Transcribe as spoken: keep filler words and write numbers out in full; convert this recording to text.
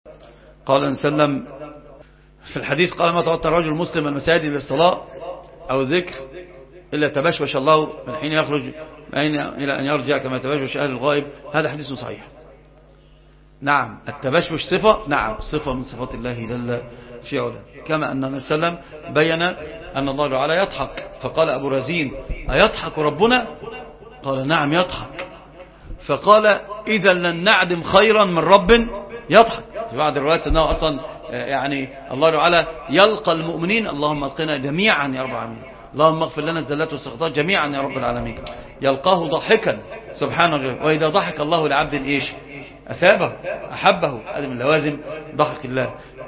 قال النبي صلى الله عليه وسلم في الحديث قال ما توتر رجل مسلم المساجد للصلاة أو الذكر إلا تبشبش الله من حين يخرج إلى أن يرجع كما تبشبش أهل الغائب. هذا حديث صحيح. نعم التبشبش صفة، نعم صفة من صفات الله جل في علاه، كما أن النبي صلى الله عليه وسلم بين أن الله تعالى يضحك، فقال أبو رزين أيضحك ربنا؟ قال نعم يضحك. فقال إذا لن نعدم خيرا من رب يضحك. في بعض الروايات أنه أصلا يعني الله تعالى يلقى المؤمنين، اللهم القنا جميعا يا رب العالمين، اللهم اغفر لنا الزلات والسقطات جميعا يا رب العالمين، يلقاه ضاحكا سبحانه. وإذا ضحك الله لعبد إيش؟ أثابه أحبه. هذه من لوازم ضحك الله.